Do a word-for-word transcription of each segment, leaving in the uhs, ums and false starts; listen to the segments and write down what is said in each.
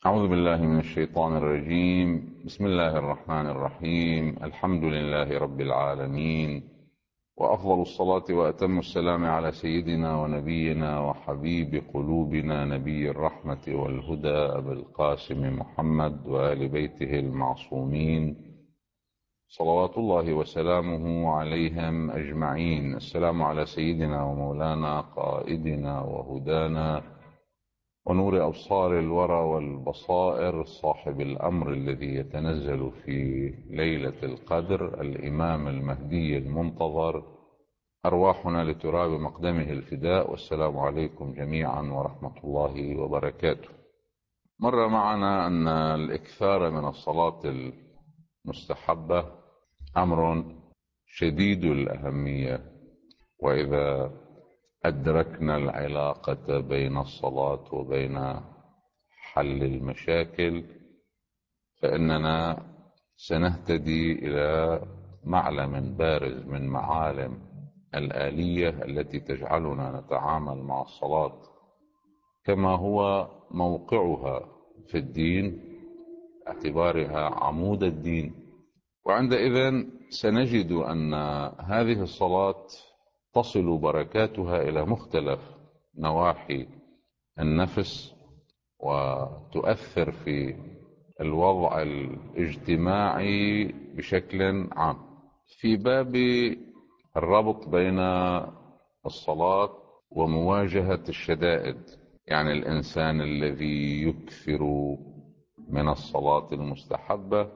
أعوذ بالله من الشيطان الرجيم. بسم الله الرحمن الرحيم. الحمد لله رب العالمين، وأفضل الصلاة وأتم السلام على سيدنا ونبينا وحبيب قلوبنا نبي الرحمة والهدى أبي القاسم محمد وآل بيته المعصومين صلوات الله وسلامه عليهم أجمعين. السلام على سيدنا ومولانا قائدنا وهدانا ونور أبصار الورى والبصائر، صاحب الأمر الذي يتنزل في ليلة القدر، الإمام المهدي المنتظر، أرواحنا لتراب مقدمه الفداء. والسلام عليكم جميعا ورحمة الله وبركاته. مر معنا أن الإكثار من الصلاة المستحبة أمر شديد الأهمية، وإذا أدركنا العلاقة بين الصلاة وبين حل المشاكل فإننا سنهتدي إلى معلم بارز من معالم الآلية التي تجعلنا نتعامل مع الصلاة كما هو موقعها في الدين، باعتبارها عمود الدين. وعندئذ سنجد أن هذه الصلاة تصل بركاتها إلى مختلف نواحي النفس، وتؤثر في الوضع الاجتماعي بشكل عام. في باب الربط بين الصلاة ومواجهة الشدائد، يعني الإنسان الذي يكثر من الصلاة المستحبة،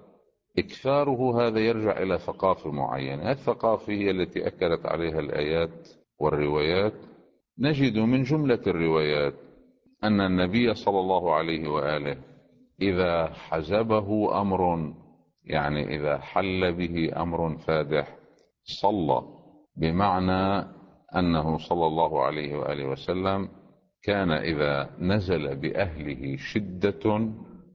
إكثاره هذا يرجع إلى ثقافة معينة. الثقافة هي التي أكدت عليها الآيات والروايات. نجد من جملة الروايات أن النبي صلى الله عليه وآله إذا حزبه أمر، يعني إذا حل به أمر فادح، صلى، بمعنى أنه صلى الله عليه وآله وسلم كان إذا نزل بأهله شدة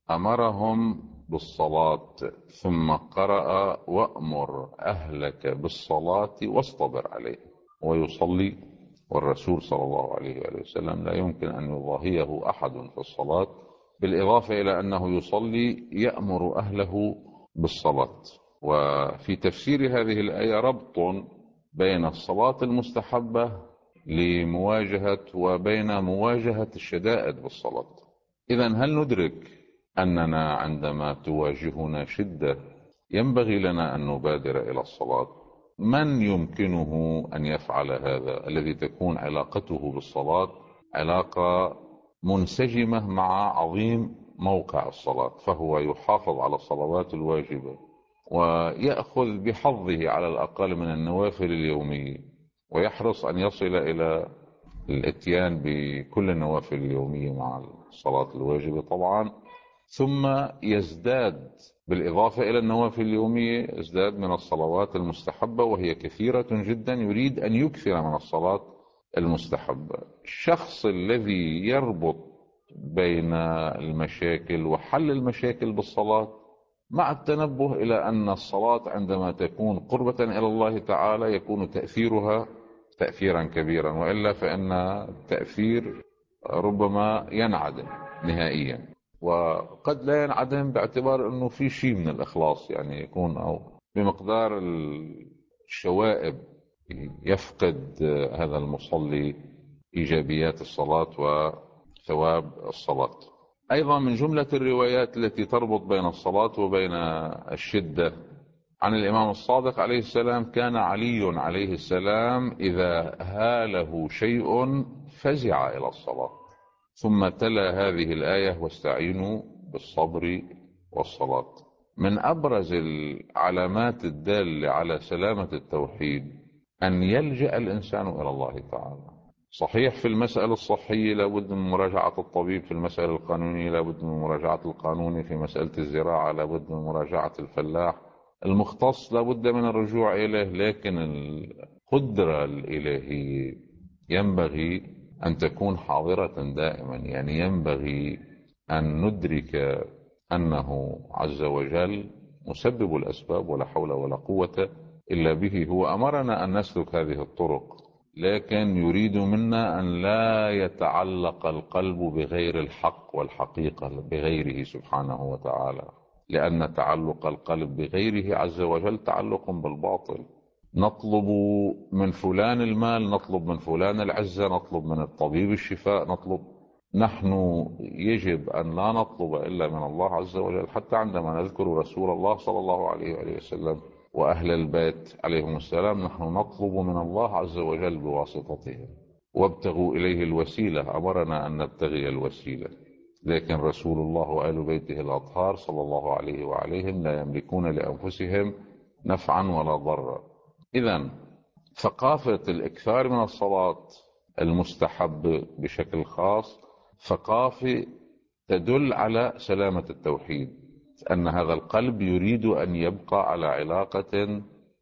أمرهم بالصلاة، ثم قرأ: وأمر أهلك بالصلاة واصطبر عليه، ويصلي. والرسول صلى الله عليه وآله وسلم لا يمكن أن يضاهيه أحد في الصلاة، بالإضافة إلى أنه يصلي يأمر أهله بالصلاة. وفي تفسير هذه الآية ربط بين الصلاة المستحبة لمواجهة وبين مواجهة الشدائد بالصلاة. إذن هل ندرك أننا عندما تواجهنا شدة ينبغي لنا أن نبادر إلى الصلاة؟ من يمكنه أن يفعل هذا، الذي تكون علاقته بالصلاة علاقة منسجمة مع عظيم موقع الصلاة، فهو يحافظ على الصلوات الواجبة ويأخذ بحظه على الأقل من النوافل اليومية، ويحرص أن يصل إلى الاتيان بكل النوافل اليومية مع الصلاة الواجبة طبعا، ثم يزداد بالإضافة إلى النوافل اليومية، يزداد من الصلوات المستحبة وهي كثيرة جدا، يريد أن يكثر من الصلاة المستحبة. الشخص الذي يربط بين المشاكل وحل المشاكل بالصلاة، مع التنبه إلى أن الصلاة عندما تكون قربة إلى الله تعالى يكون تأثيرها تأثيرا كبيرا، وإلا فإن التأثير ربما ينعدم نهائيا، وقد لا ينعدم باعتبار أنه في شيء من الإخلاص، يعني يكون أو بمقدار الشوائب يفقد هذا المصلي إيجابيات الصلاة وثواب الصلاة. أيضا من جملة الروايات التي تربط بين الصلاة وبين الشدة عن الإمام الصادق عليه السلام: كان علي عليه السلام إذا هاله شيء فزع إلى الصلاة، ثم تلا هذه الآية: واستعينوا بالصبر والصلاة. من أبرز العلامات الدالة على سلامة التوحيد أن يلجأ الإنسان إلى الله تعالى. صحيح في المسألة الصحية لابد من مراجعة الطبيب، في المسألة القانونية لابد من مراجعة القانوني، في مسألة الزراعة لابد من مراجعة الفلاح المختص، لابد من الرجوع إليه، لكن القدرة الإلهية ينبغي أن تكون حاضرة دائما. يعني ينبغي أن ندرك أنه عز وجل مسبب الأسباب، ولا حول ولا قوة إلا به. هو أمرنا أن نسلك هذه الطرق لكن يريد منا أن لا يتعلق القلب بغير الحق والحقيقة بغيره سبحانه وتعالى، لأن تعلق القلب بغيره عز وجل تعلق بالباطل. نطلب من فلان المال، نطلب من فلان العزة، نطلب من الطبيب الشفاء، نطلب. نحن يجب أن لا نطلب إلا من الله عز وجل. حتى عندما نذكر رسول الله صلى الله عليه وآله وسلم وأهل البيت عليهم السلام، نحن نطلب من الله عز وجل بواسطتهم. وابتغوا إليه الوسيلة، أمرنا أن نبتغي الوسيلة. لكن رسول الله وآل بيته الأطهار صلى الله عليه وعليهم لا يملكون لأنفسهم نفعا ولا ضرا. إذن ثقافة الإكثار من الصلاة المستحب بشكل خاص ثقافة تدل على سلامة التوحيد، أن هذا القلب يريد أن يبقى على علاقة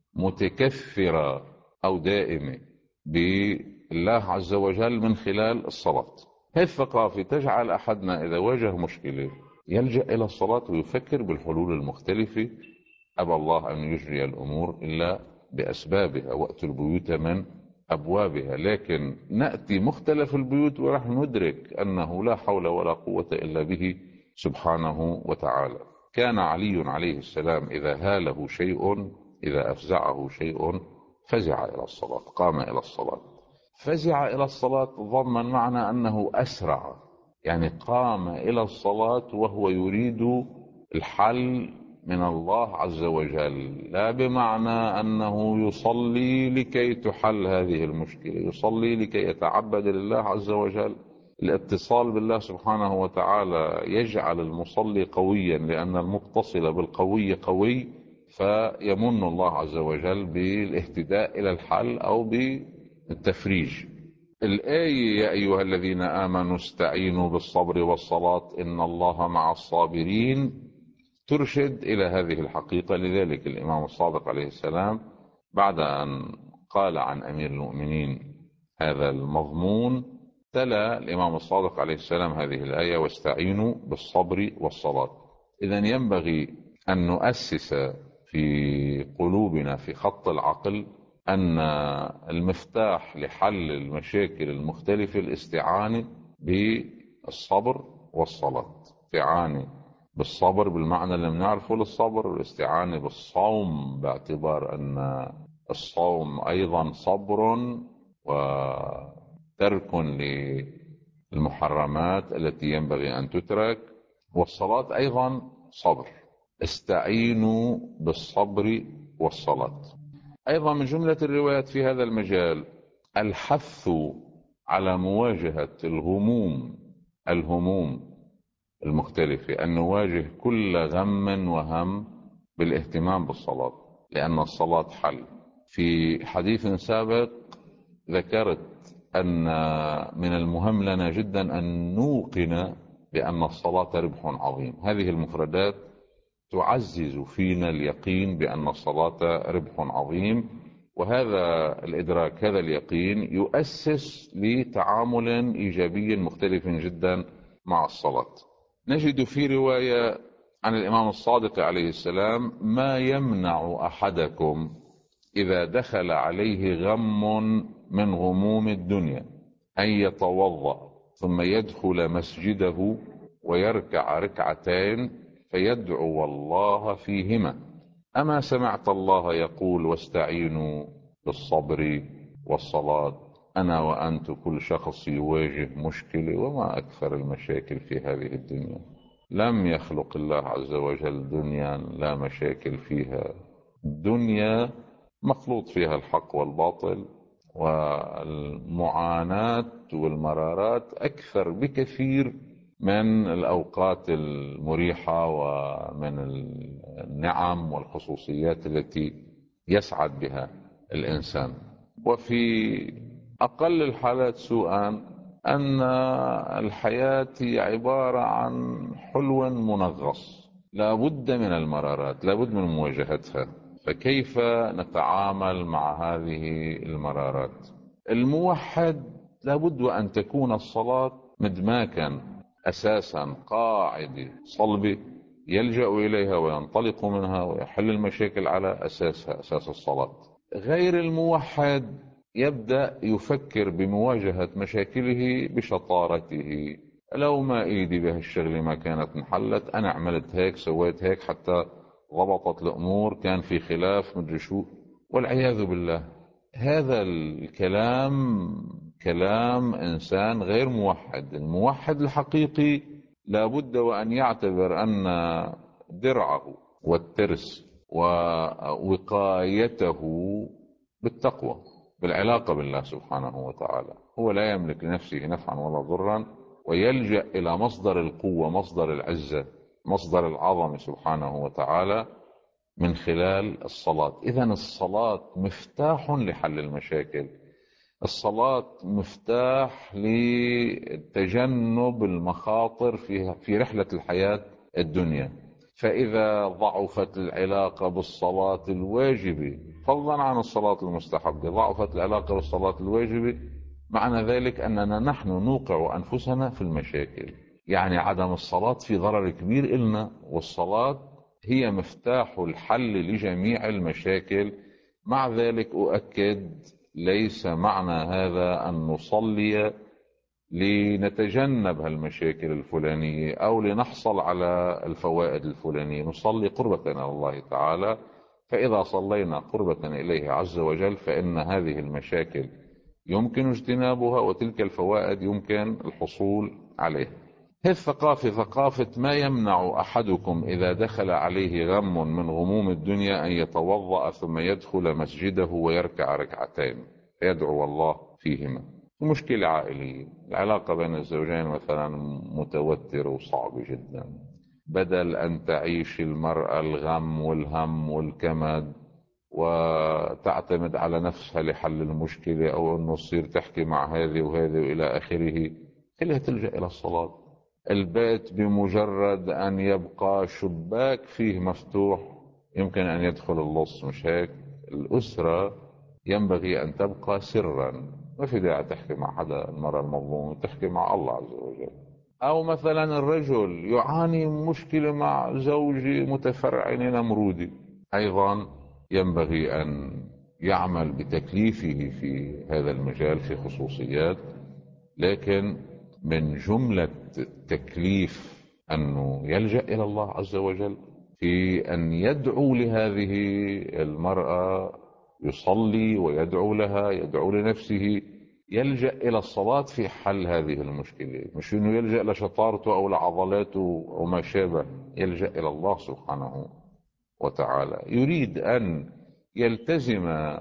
متكثرة أو دائمة بالله عز وجل من خلال الصلاة. هذه الثقافة تجعل أحدنا إذا واجه مشكلة يلجأ إلى الصلاة ويفكر بالحلول المختلفة. أبى الله أن يجري الأمور إلا بأسبابها، وأتوا البيوت من أبوابها. لكن نأتي مختلف البيوت ورح ندرك أنه لا حول ولا قوة إلا به سبحانه وتعالى. كان علي عليه السلام إذا هاله شيء، إذا أفزعه شيء، فزع إلى الصلاة، قام إلى الصلاة. فزع إلى الصلاة ضمن معنى أنه أسرع، يعني قام إلى الصلاة وهو يريد الحل من الله عز وجل، لا بمعنى أنه يصلي لكي تحل هذه المشكلة، يصلي لكي يتعبد لله عز وجل. الاتصال بالله سبحانه وتعالى يجعل المصلي قويا، لأن المتصل بالقوي قوي، فيمن الله عز وجل بالاهتداء إلى الحل أو بالتفريج. الآية يا أيها الذين آمنوا استعينوا بالصبر والصلاة إن الله مع الصابرين ترشد إلى هذه الحقيقة. لذلك الإمام الصادق عليه السلام بعد أن قال عن أمير المؤمنين هذا المضمون، تلا الإمام الصادق عليه السلام هذه الآية واستعينوا بالصبر والصلاة. إذن ينبغي أن نؤسس في قلوبنا في خط العقل أن المفتاح لحل المشاكل المختلفة الاستعانة بالصبر والصلاة. استعانة بالصبر بالمعنى اللي بنعرفه للصبر، والاستعانة بالصوم باعتبار أن الصوم أيضا صبر وترك للمحرمات التي ينبغي أن تترك، والصلاة أيضا صبر. استعينوا بالصبر والصلاة. أيضا من جملة الروايات في هذا المجال الحث على مواجهة الهموم الهموم المختلفة، أن نواجه كل غم وهم بالاهتمام بالصلاة، لأن الصلاة حل. في حديث سابق ذكرت أن من المهم لنا جدا أن نوقن بأن الصلاة ربح عظيم. هذه المفردات تعزز فينا اليقين بأن الصلاة ربح عظيم، وهذا الإدراك هذا اليقين يؤسس لتعامل إيجابي مختلف جدا مع الصلاة. نجد في رواية عن الإمام الصادق عليه السلام ما يمنع أحدكم إذا دخل عليه غم من غموم الدنيا أن يتوضأ ثم يدخل مسجده ويركع ركعتين فيدعو الله فيهما. أما سمعت الله يقول واستعينوا بالصبر والصلاة؟ أنا وأنت كل شخص يواجه مشكلة، وما أكثر المشاكل في هذه الدنيا. لم يخلق الله عز وجل دنيا لا مشاكل فيها. الدنيا مخلوط فيها الحق والباطل، والمعاناة والمرارات أكثر بكثير من الأوقات المريحة ومن النعم والخصوصيات التي يسعد بها الإنسان. وفي أقل الحالات سوءا أن الحياة هي عبارة عن حلو منغص، لا بد من المرارات، لا بد من مواجهتها. فكيف نتعامل مع هذه المرارات؟ الموحد لا بد أن تكون الصلاة مدماكا أساسا، قاعدة صلبة يلجأ إليها وينطلق منها ويحل المشاكل على أساسها، أساس الصلاة. غير الموحد يبدأ يفكر بمواجهة مشاكله بشطارته. لو ما ايدي بهالشغلة ما كانت انحلت، انا عملت هيك سويت هيك حتى ضبطت الامور، كان في خلاف مدري شو، والعياذ بالله. هذا الكلام كلام انسان غير موحد. الموحد الحقيقي لابد وان يعتبر ان درعه والترس ووقايته بالتقوى، بالعلاقة بالله سبحانه وتعالى. هو لا يملك لنفسه نفعا ولا ضرا، ويلجأ إلى مصدر القوة، مصدر العزة، مصدر العظمة سبحانه وتعالى من خلال الصلاة. إذن الصلاة مفتاح لحل المشاكل، الصلاة مفتاح لتجنب المخاطر في في رحلة الحياة الدنيا. فإذا ضعفت العلاقة بالصلاة الواجبة، فضلا عن الصلاة المستحبة، ضعفت العلاقة بالصلاة الواجبة، معنى ذلك أننا نحن نوقع أنفسنا في المشاكل. يعني عدم الصلاة في ضرر كبير إلنا، والصلاة هي مفتاح الحل لجميع المشاكل. مع ذلك أؤكد، ليس معنى هذا أن نصلي لنتجنب هالمشاكل الفلانية أو لنحصل على الفوائد الفلانية. نصلي قربة إلى الله تعالى، فإذا صلينا قربة إليه عز وجل فإن هذه المشاكل يمكن اجتنابها، وتلك الفوائد يمكن الحصول عليها. هذه الثقافة ثقافة ما يمنع أحدكم إذا دخل عليه غم من غموم الدنيا أن يتوضأ ثم يدخل مسجده ويركع ركعتين فيدعو الله فيهما. مشكلة عائلية، العلاقة بين الزوجين مثلا متوترة وصعبة جدا، بدل أن تعيش المرأة الغم والهم والكمد وتعتمد على نفسها لحل المشكلة، أو أنه تصير تحكي مع هذه وهذه وإلى آخره، خليها تلجأ إلى الصلاة. البيت بمجرد أن يبقى شباك فيه مفتوح يمكن أن يدخل اللص، مش هيك؟ الأسرة ينبغي أن تبقى سرا، ما في داعي تحكي مع حدا. المرأة المظلومة تحكي مع الله عز وجل. أو مثلا الرجل يعاني مشكلة مع زوجة متفرعنة نمرودة، أيضا ينبغي أن يعمل بتكليفه في هذا المجال في خصوصيات، لكن من جملة تكليف أنه يلجأ إلى الله عز وجل في أن يدعو لهذه المرأة، يصلي ويدعو لها، يدعو لنفسه، يلجأ إلى الصلاة في حل هذه المشكلة، مش أنه يلجأ لشطارته أو لعضلاته أو ما شابه. يلجأ إلى الله سبحانه وتعالى. يريد أن يلتزم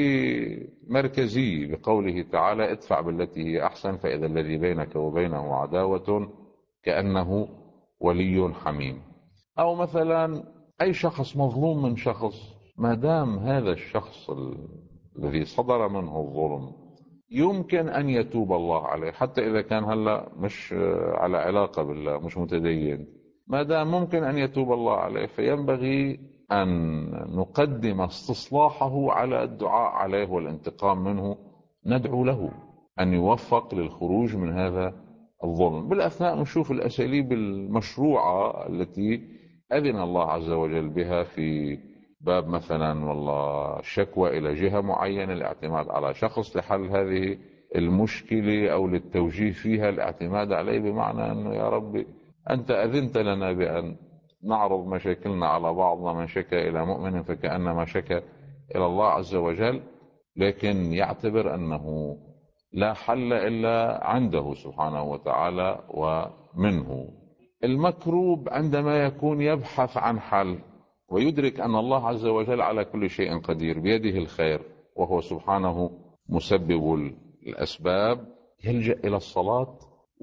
بمركزية بقوله تعالى: ادفع بالتي هي أحسن فإذا الذي بينك وبينه عداوة كأنه ولي حميم. أو مثلا أي شخص مظلوم من شخص، ما دام هذا الشخص الذي صدر منه الظلم يمكن أن يتوب الله عليه، حتى إذا كان هلا مش على علاقة بالله، مش متدين، ما دام ممكن أن يتوب الله عليه، فينبغي أن نقدم استصلاحه على الدعاء عليه والانتقام منه. ندعو له أن يوفق للخروج من هذا الظلم. بالأثناء نشوف الأساليب المشروعة التي أذن الله عز وجل بها في باب مثلا والله شكوى إلى جهة معينة، الاعتماد على شخص لحل هذه المشكلة أو للتوجيه فيها، الاعتماد عليه بمعنى أنه يا ربي أنت أذنت لنا بأن نعرض مشاكلنا على بعضنا، من شكى إلى مؤمن فكأنما شكى إلى الله عز وجل، لكن يعتبر أنه لا حل إلا عنده سبحانه وتعالى ومنه. المكروب عندما يكون يبحث عن حل ويدرك أن الله عز وجل على كل شيء قدير، بيده الخير وهو سبحانه مسبب الأسباب، يلجأ إلى الصلاة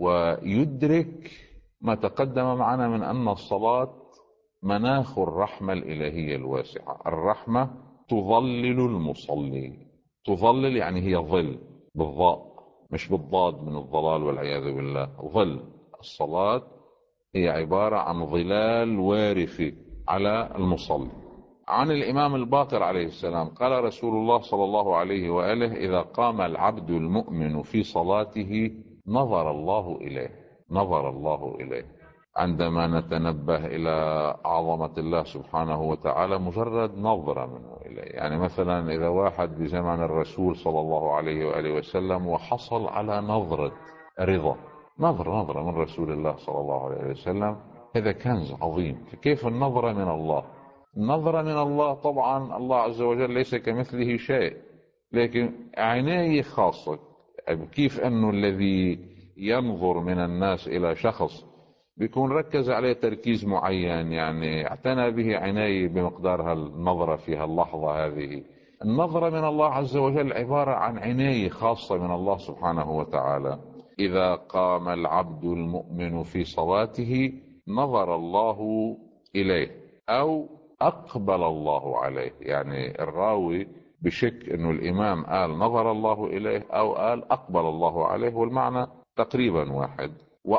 ويدرك ما تقدم معنا من أن الصلاة مناخ الرحمة الإلهية الواسعة. الرحمة تظلل المصلي، تظلل يعني هي ظل بالضاء مش بالضاد من الضلال والعياذ بالله. ظل الصلاة هي عبارة عن ظلال وارثة على المصلي. عن الإمام الباقر عليه السلام قال رسول الله صلى الله عليه وآله: إذا قام العبد المؤمن في صلاته نظر الله إليه، نظر الله إليه. عندما نتنبه إلى عظمة الله سبحانه وتعالى مجرد نظرة منه إليه. يعني مثلا إذا واحد بزمن الرسول صلى الله عليه وآله وسلم وحصل على نظرة رضا، نظرة نظرة من رسول الله صلى الله عليه وسلم، هذا كنز عظيم. فكيف النظرة من الله؟ النظرة من الله طبعا الله عز وجل ليس كمثله شيء، لكن عناية خاصة. كيف أنه الذي ينظر من الناس إلى شخص بيكون ركز عليه تركيز معين، يعني اعتنى به عناية بمقدار هالنظرة في هاللحظة هذه. النظرة من الله عز وجل عبارة عن عناية خاصة من الله سبحانه وتعالى. إذا قام العبد المؤمن في صلاته نظر الله إليه أو أقبل الله عليه. يعني الراوي بشك أنه الإمام قال نظر الله إليه أو قال أقبل الله عليه، والمعنى تقريبا واحد.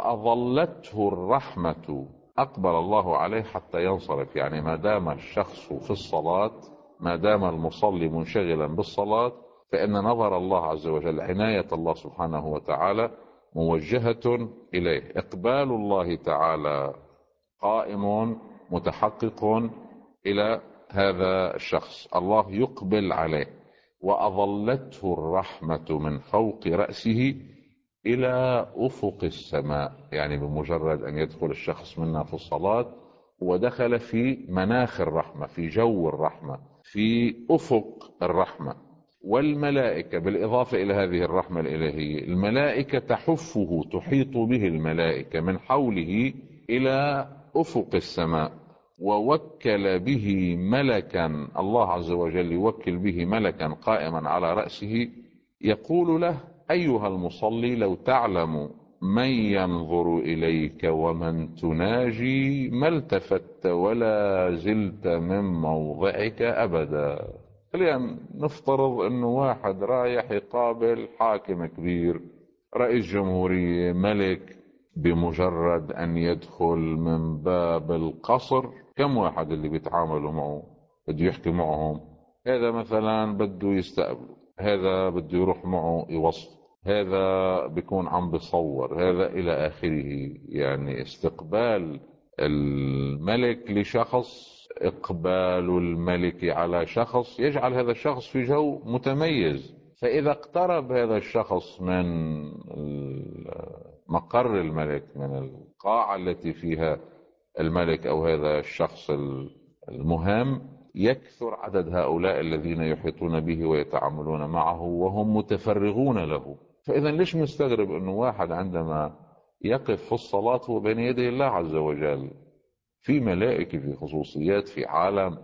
وأظلته الرحمة أقبل الله عليه حتى ينصرف. يعني ما دام الشخص في الصلاة، ما دام المصلي منشغلا بالصلاة، فإن نظر الله عز وجل، عناية الله سبحانه وتعالى موجهة إليه. إقبال الله تعالى قائم متحقق إلى هذا الشخص، الله يقبل عليه. وأظلته الرحمة من فوق رأسه إلى أفق السماء. يعني بمجرد أن يدخل الشخص منا في الصلاة ودخل في مناخ الرحمة، في جو الرحمة، في أفق الرحمة. والملائكة بالإضافة إلى هذه الرحمة الإلهية، الملائكة تحفه، تحيط به الملائكة من حوله إلى أفق السماء. ووكل به ملكا، الله عز وجل يوكل به ملكا قائما على رأسه يقول له: أيها المصلي، لو تعلم من ينظر إليك ومن تناجي ما التفت ولا زلت من موضعك أبدا. خلينا نفترض أنه واحد رايح يقابل حاكم كبير، رئيس جمهورية، ملك. بمجرد أن يدخل من باب القصر، كم واحد اللي بيتعاملوا معه بده يحكي معهم؟ هذا مثلا بده يستقبله، هذا بده يروح معه يوصف، هذا بيكون عم بصور، هذا إلى آخره. يعني استقبال الملك لشخص، إقبال الملك على شخص يجعل هذا الشخص في جو متميز. فإذا اقترب هذا الشخص من مقر الملك، من القاعة التي فيها الملك أو هذا الشخص المهم، يكثر عدد هؤلاء الذين يحيطون به ويتعاملون معه وهم متفرغون له. فإذا ليش مستغرب أنه واحد عندما يقف في الصلاة هو بين يدي الله عز وجل؟ في ملائكة، في خصوصيات، في عالم.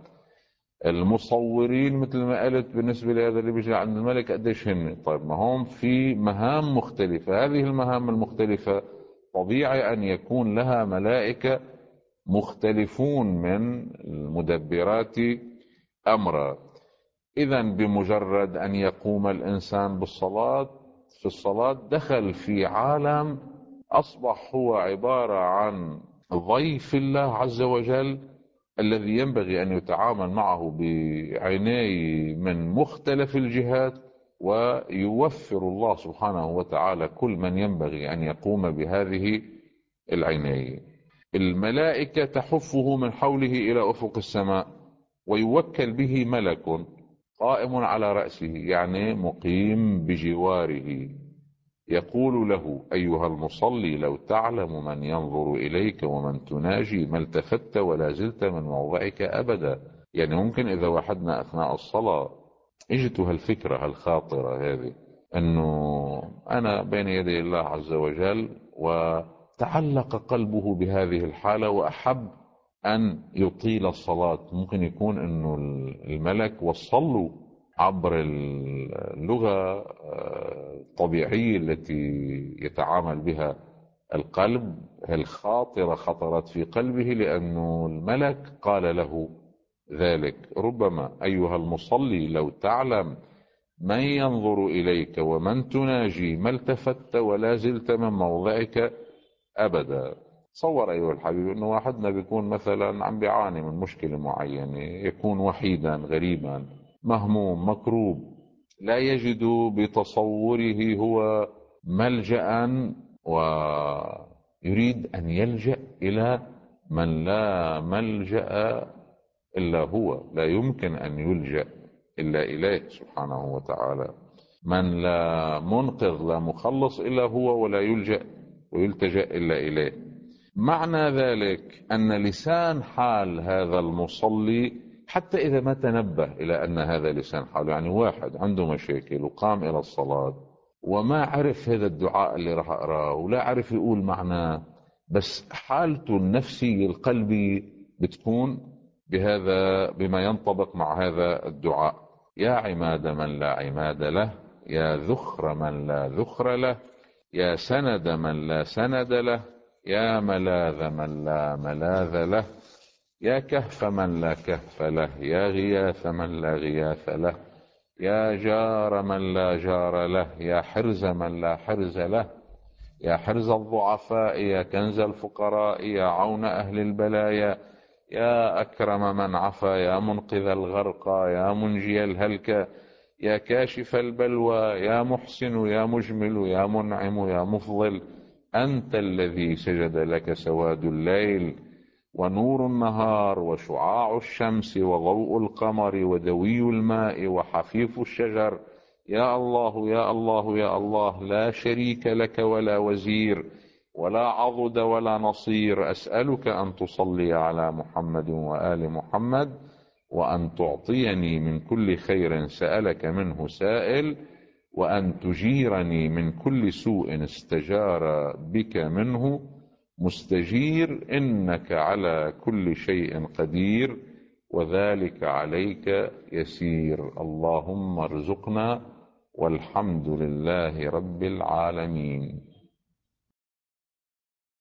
المصورين مثل ما قلت بالنسبة لهذا اللي بيجي عند الملك قديش هن؟ طيب ما هم في مهام مختلفة، هذه المهام المختلفة طبيعي أن يكون لها ملائكة مختلفون من المدبرات أمرا. إذا بمجرد أن يقوم الإنسان بالصلاة، في الصلاة دخل في عالم أصبح هو عبارة عن ضيف الله عز وجل، الذي ينبغي أن يتعامل معه بعناية من مختلف الجهات، ويوفر الله سبحانه وتعالى كل من ينبغي أن يقوم بهذه العناية. الملائكة تحفه من حوله إلى أفق السماء، ويوكل به ملك قائم على رأسه، يعني مقيم بجواره، يقول له: أيها المصلي، لو تعلم من ينظر إليك ومن تناجي ما التفت ولا زلت من موضعك أبدا. يعني ممكن إذا وحدنا أثناء الصلاة اجته هالفكرة هالخاطرة هذه، أنه أنا بين يدي الله عز وجل، وتعلق قلبه بهذه الحالة وأحب أن يطيل الصلاة. ممكن يكون أنه الملك وصله عبر اللغة الطبيعية التي يتعامل بها القلب، الخاطرة خطرت في قلبه لأنه الملك قال له ذلك. ربما: أيها المصلي، لو تعلم من ينظر إليك ومن تناجي ما التفت ولا زلت من موضعك أبدا. تصور أيها الحبيب أنه واحدنا بيكون مثلا عم بيعاني من مشكلة معينة، يكون وحيدا غريبا مهموم مكروب، لا يجد بتصوره هو ملجأ ويريد أن يلجأ إلى من لا ملجأ إلا هو، لا يمكن أن يلجأ إلا إليه سبحانه وتعالى، من لا منقذ لا مخلص إلا هو، ولا يلجأ ويلتجأ إلا إليه. معنى ذلك أن لسان حال هذا المصلي حتى إذا ما تنبه إلى أن هذا لسان حاله، يعني واحد عنده مشاكل وقام إلى الصلاة وما عرف هذا الدعاء اللي راح أقراه ولا عرف يقول معناه، بس حالته النفسية القلبية بتكون بهذا، بما ينطبق مع هذا الدعاء: يا عماد من لا عماد له، يا ذخر من لا ذخر له، يا سند من لا سند له، يا ملاذ من لا ملاذ له، يا كهف من لا كهف له، يا غياث من لا غياث له، يا جار من لا جار له، يا حرز من لا حرز له، يا حرز الضعفاء، يا كنز الفقراء، يا عون أهل البلايا، يا أكرم من عفا، يا منقذ الغرقى، يا منجي الهلكى، يا كاشف البلوى، يا محسن، يا مجمل، يا منعم، يا مفضل، أنت الذي سجد لك سواد الليل ونور النهار وشعاع الشمس وضوء القمر ودوي الماء وحفيف الشجر. يا الله يا الله يا الله، لا شريك لك ولا وزير ولا عضد ولا نصير. أسألك أن تصلي على محمد وآل محمد، وأن تعطيني من كل خير سألك منه سائل، وأن تجيرني من كل سوء استجار بك منه مستجير، إنك على كل شيء قدير وذلك عليك يسير. اللهم ارزقنا، والحمد لله رب العالمين.